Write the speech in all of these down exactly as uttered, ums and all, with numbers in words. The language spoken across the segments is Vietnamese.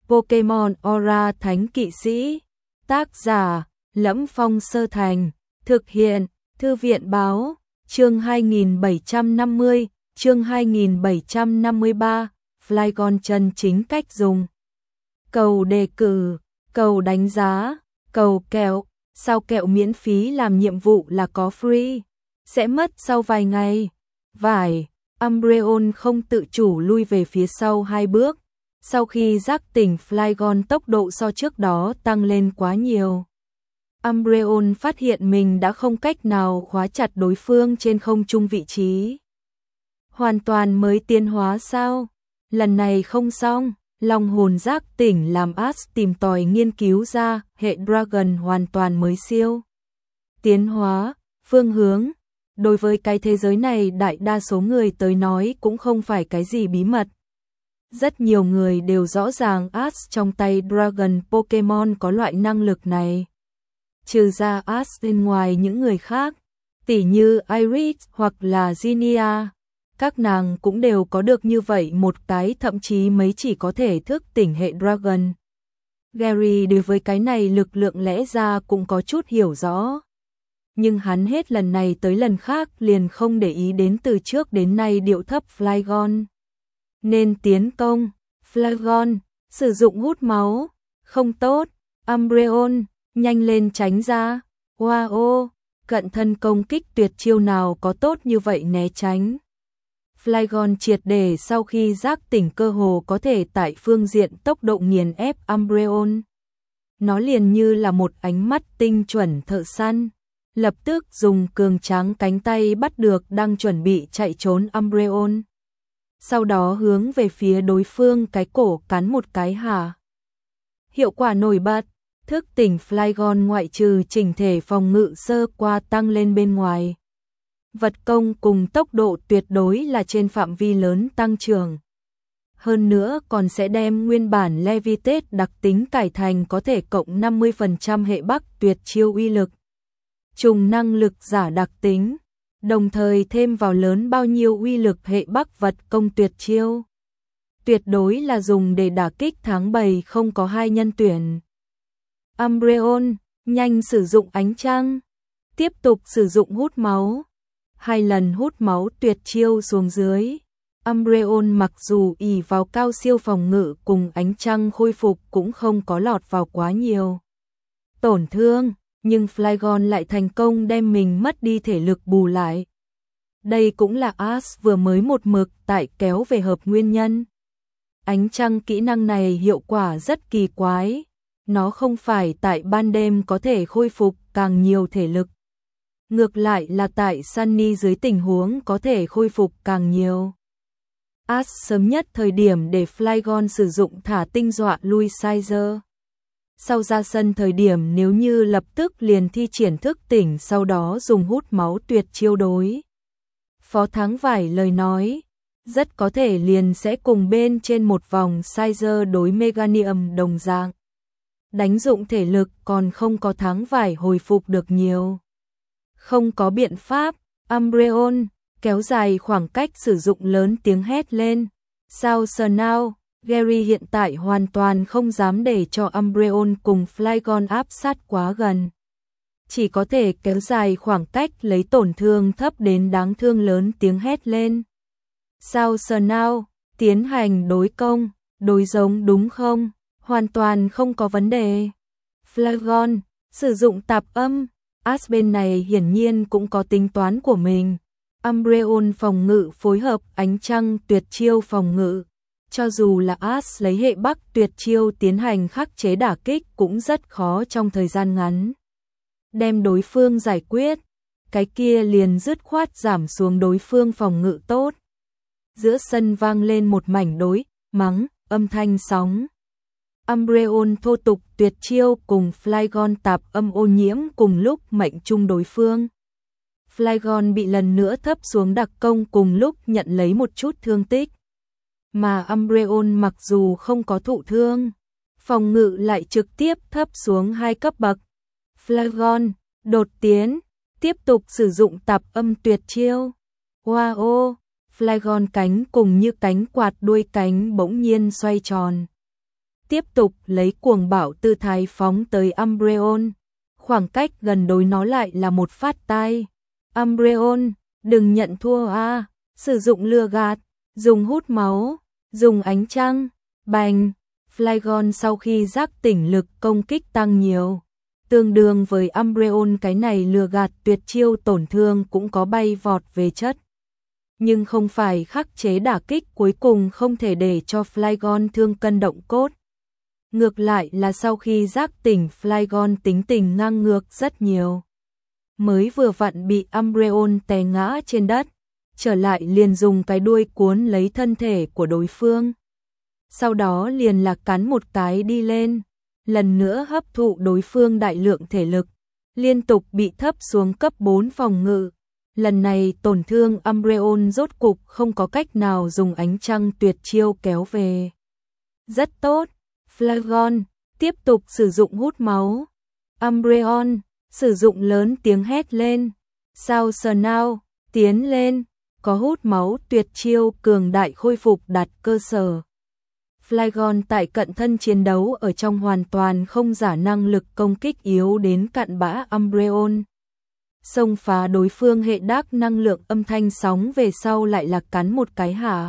Pokemon Aura Thánh Kỵ Sĩ. Tác giả: Lẫm Phong Sơ Thành. Thực hiện: Thư viện báo. Chương hai nghìn bảy trăm năm mươi, chương hai nghìn bảy trăm năm mươi ba, Flygon chân chính cách dùng. Cầu đề cử, cầu đánh giá, cầu kẹo, sao kẹo miễn phí làm nhiệm vụ là có free, sẽ mất sau vài ngày. Vải, Umbreon không tự chủ lui về phía sau hai bước, sau khi giác tỉnh Flygon tốc độ so trước đó tăng lên quá nhiều. Umbreon phát hiện mình đã không cách nào khóa chặt đối phương trên không trung vị trí. Hoàn toàn mới tiến hóa sao? Lần này không xong, long hồn giác tỉnh làm Ash tìm tòi nghiên cứu ra hệ Dragon hoàn toàn mới siêu. Tiến hóa, phương hướng. Đối với cái thế giới này đại đa số người tới nói cũng không phải cái gì bí mật. Rất nhiều người đều rõ ràng Ash trong tay Dragon Pokemon có loại năng lực này. Trừ ra Ash bên ngoài những người khác, tỉ như Iris hoặc là Zinnia, các nàng cũng đều có được như vậy một cái, thậm chí mấy chỉ có thể thức tỉnh hệ Dragon. Gary đối với cái này lực lượng lẽ ra cũng có chút hiểu rõ. Nhưng hắn hết lần này tới lần khác liền không để ý đến từ trước đến nay điệu thấp Flygon. Nên tiến công, Flygon, sử dụng hút máu, không tốt, Umbreon, nhanh lên tránh ra, wow, cận thân công kích tuyệt chiêu nào có tốt như vậy né tránh. Flygon triệt để sau khi giác tỉnh cơ hồ có thể tại phương diện tốc độ nghiền ép Umbreon. Nó liền như là một ánh mắt tinh chuẩn thợ săn, lập tức dùng cường tráng cánh tay bắt được đang chuẩn bị chạy trốn Umbreon. Sau đó hướng về phía đối phương cái cổ cắn một cái hả. Hiệu quả nổi bật, thức tỉnh Flygon ngoại trừ chỉnh thể phòng ngự sơ qua tăng lên bên ngoài. Vật công cùng tốc độ tuyệt đối là trên phạm vi lớn tăng trưởng. Hơn nữa còn sẽ đem nguyên bản Levitate đặc tính cải thành có thể cộng năm mươi phần trăm hệ Bắc tuyệt chiêu uy lực. Trùng năng lực giả đặc tính, đồng thời thêm vào lớn bao nhiêu uy lực hệ Bắc vật công tuyệt chiêu. Tuyệt đối là dùng để đả kích tháng bảy không có hai nhân tuyển. Umbreon, nhanh sử dụng ánh trăng, tiếp tục sử dụng hút máu. Hai lần hút máu tuyệt chiêu xuống dưới, Umbreon mặc dù ỷ vào cao siêu phòng ngự cùng ánh trăng khôi phục cũng không có lọt vào quá nhiều tổn thương, nhưng Flygon lại thành công đem mình mất đi thể lực bù lại. Đây cũng là Ash vừa mới một mực tại kéo về hợp nguyên nhân. Ánh trăng kỹ năng này hiệu quả rất kỳ quái, nó không phải tại ban đêm có thể khôi phục càng nhiều thể lực. Ngược lại là tại Sunny dưới tình huống có thể khôi phục càng nhiều. Ash sớm nhất thời điểm để Flygon sử dụng thả tinh dọa lui Sizer. Sau ra sân thời điểm nếu như lập tức liền thi triển thức tỉnh sau đó dùng hút máu tuyệt chiêu đối. Phó Thắng Vải lời nói, rất có thể liền sẽ cùng bên trên một vòng Sizer đối Meganium đồng dạng. Đánh dụng thể lực còn không có Thắng Vải hồi phục được nhiều. Không có biện pháp, Umbreon kéo dài khoảng cách sử dụng lớn tiếng hét lên. Sao sờ nào, Gary hiện tại hoàn toàn không dám để cho Umbreon cùng Flygon áp sát quá gần. Chỉ có thể kéo dài khoảng cách lấy tổn thương thấp đến đáng thương lớn tiếng hét lên. Sao sờ nào, tiến hành đối công, đối giống đúng không? Hoàn toàn không có vấn đề. Flygon, sử dụng tạp âm. Ash bên này hiển nhiên cũng có tính toán của mình. Umbreon phòng ngự phối hợp ánh trăng tuyệt chiêu phòng ngự. Cho dù là Ash lấy hệ Bắc tuyệt chiêu tiến hành khắc chế đả kích cũng rất khó trong thời gian ngắn đem đối phương giải quyết. Cái kia liền dứt khoát giảm xuống đối phương phòng ngự tốt. Giữa sân vang lên một mảnh đối, mắng, âm thanh sóng. Umbreon thô tục tuyệt chiêu cùng Flygon tạp âm ô nhiễm cùng lúc mệnh chung đối phương. Flygon bị lần nữa thấp xuống đặc công cùng lúc nhận lấy một chút thương tích. Mà Umbreon mặc dù không có thụ thương, phòng ngự lại trực tiếp thấp xuống hai cấp bậc. Flygon, đột tiến, tiếp tục sử dụng tạp âm tuyệt chiêu. Wow, Flygon cánh cùng như cánh quạt đuôi cánh bỗng nhiên xoay tròn. tiếp tục lấy cuồng bạo tư thái phóng tới Umbreon. Khoảng cách gần đối nó lại là một phát tai. Umbreon, đừng nhận thua a, sử dụng lừa gạt, dùng hút máu, dùng ánh trăng, bành. Flygon sau khi giác tỉnh lực công kích tăng nhiều, tương đương với Umbreon, cái này lừa gạt tuyệt chiêu tổn thương cũng có bay vọt về chất. Nhưng không phải khắc chế đả kích cuối cùng không thể để cho Flygon thương cân động cốt. Ngược lại là sau khi giác tỉnh Flygon tính tình ngang ngược rất nhiều. Mới vừa vặn bị Umbreon té ngã trên đất, trở lại liền dùng cái đuôi cuốn lấy thân thể của đối phương. Sau đó liền là cắn một cái đi lên, lần nữa hấp thụ đối phương đại lượng thể lực, liên tục bị thấp xuống cấp bốn phòng ngự. Lần này tổn thương Umbreon rốt cục không có cách nào dùng ánh trăng tuyệt chiêu kéo về. Rất tốt, Flygon tiếp tục sử dụng hút máu. Umbreon sử dụng lớn tiếng hét lên. Sao Snow tiến lên, có hút máu tuyệt chiêu cường đại khôi phục đặt cơ sở. Flygon tại cận thân chiến đấu ở trong hoàn toàn không giả năng lực công kích yếu đến cặn bã Umbreon. Xông phá đối phương hệ đắc năng lượng âm thanh sóng về sau lại là cắn một cái hả.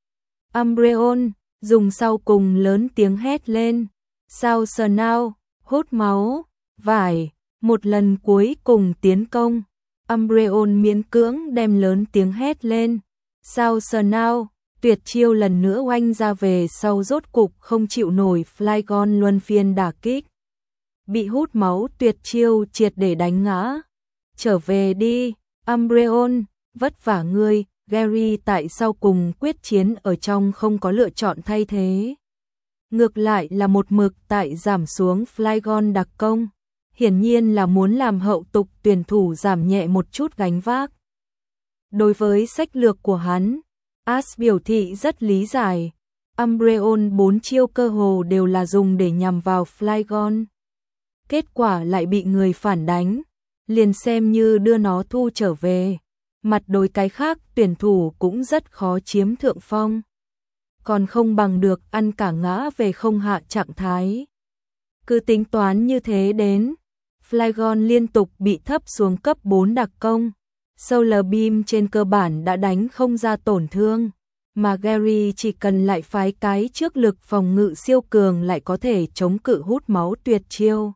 Umbreon dùng sau cùng lớn tiếng hét lên. Sao Snow hút máu, vải, một lần cuối cùng tiến công. Umbreon miễn cưỡng đem lớn tiếng hét lên. Sao Snow tuyệt chiêu lần nữa oanh ra về sau rốt cục không chịu nổi Flygon luân phiên đả kích. Bị hút máu tuyệt chiêu triệt để đánh ngã. Trở về đi, Umbreon, vất vả ngươi. Gary tại sau cùng quyết chiến ở trong không có lựa chọn thay thế. Ngược lại là một mực tại giảm xuống Flygon đặc công. Hiển nhiên là muốn làm hậu tục tuyển thủ giảm nhẹ một chút gánh vác. Đối với sách lược của hắn, Ash biểu thị rất lý giải. Umbreon bốn chiêu cơ hồ đều là dùng để nhằm vào Flygon. Kết quả lại bị người phản đánh, liền xem như đưa nó thu trở về. Mặt đối cái khác tuyển thủ cũng rất khó chiếm thượng phong. Còn không bằng được ăn cả ngã về không hạ trạng thái. Cứ tính toán như thế đến, Flygon liên tục bị thấp xuống cấp bốn đặc công. Solar Beam trên cơ bản đã đánh không ra tổn thương, mà Gary chỉ cần lại phái cái trước lực phòng ngự siêu cường lại có thể chống cự hút máu tuyệt chiêu.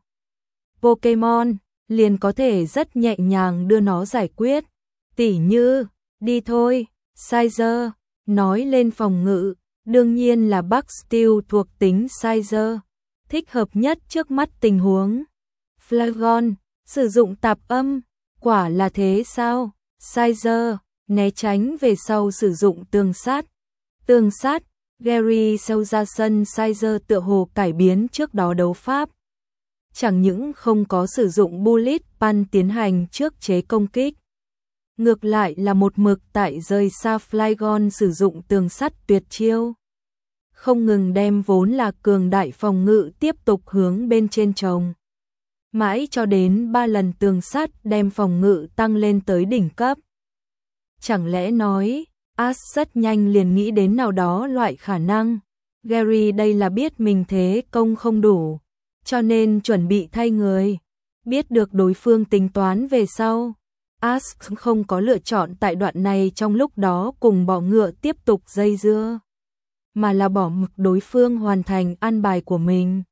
Pokemon liền có thể rất nhẹ nhàng đưa nó giải quyết. Tỉ như, đi thôi, Sizer, nói lên phòng ngự, đương nhiên là Buck Steel thuộc tính Sizer, thích hợp nhất trước mắt tình huống. Flygon, sử dụng tạp âm, quả là thế sao? Sizer, né tránh về sau sử dụng tường sát. Tường sát, Gary sâu ra sân Sizer tựa hồ cải biến trước đó đấu pháp. Chẳng những không có sử dụng Bullet Punch tiến hành trước chế công kích. Ngược lại là một mực tại rời xa Flygon sử dụng tường sắt tuyệt chiêu. Không ngừng đem vốn là cường đại phòng ngự tiếp tục hướng bên trên trồng. Mãi cho đến ba lần tường sắt đem phòng ngự tăng lên tới đỉnh cấp. Chẳng lẽ nói, Ash rất nhanh liền nghĩ đến nào đó loại khả năng. Gary đây là biết mình thế công không đủ, cho nên chuẩn bị thay người. Biết được đối phương tính toán về sau, Ash không có lựa chọn tại đoạn này trong lúc đó cùng bọ ngựa tiếp tục dây dưa, mà là bỏ mặc đối phương hoàn thành an bài của mình.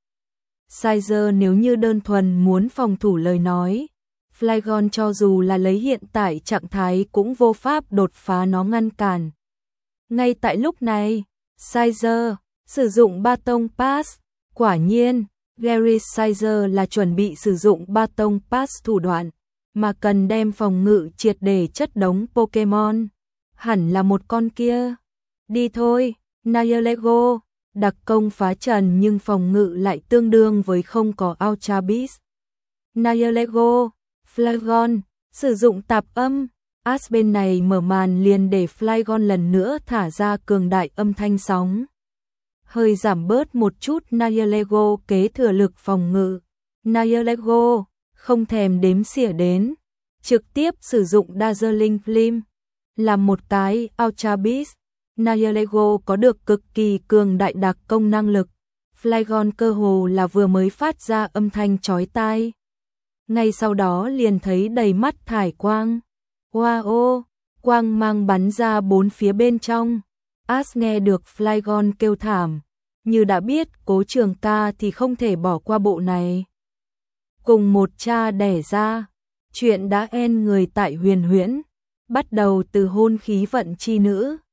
Sizer nếu như đơn thuần muốn phòng thủ lời nói, Flygon cho dù là lấy hiện tại trạng thái cũng vô pháp đột phá nó ngăn cản. Ngay tại lúc này, Sizer sử dụng Baton Pass, quả nhiên, Gary Sizer là chuẩn bị sử dụng Baton Pass thủ đoạn, mà cần đem phòng ngự triệt để chất đống Pokemon. Hẳn là một con kia. Đi thôi, Nihilego, đặc công phá trần nhưng phòng ngự lại tương đương với không có Ultra Beast. Nihilego, Flygon, sử dụng tạp âm. Ash bên này mở màn liền để Flygon lần nữa thả ra cường đại âm thanh sóng. Hơi giảm bớt một chút Nihilego kế thừa lực phòng ngự. Nihilego không thèm đếm xỉa đến, trực tiếp sử dụng Dazzling Flame, làm một cái Ultra Beast. Nihilego có được cực kỳ cường đại đặc công năng lực, Flygon cơ hồ là vừa mới phát ra âm thanh chói tai. Ngay sau đó liền thấy đầy mắt thải quang. Wow, quang mang bắn ra bốn phía bên trong. Ash nghe được Flygon kêu thảm, như đã biết Cố Trường Ca thì không thể bỏ qua bộ này. Cùng một cha đẻ ra, chuyện đã en người tại Huyền Huyễn, bắt đầu từ hôn khí vận chi nữ.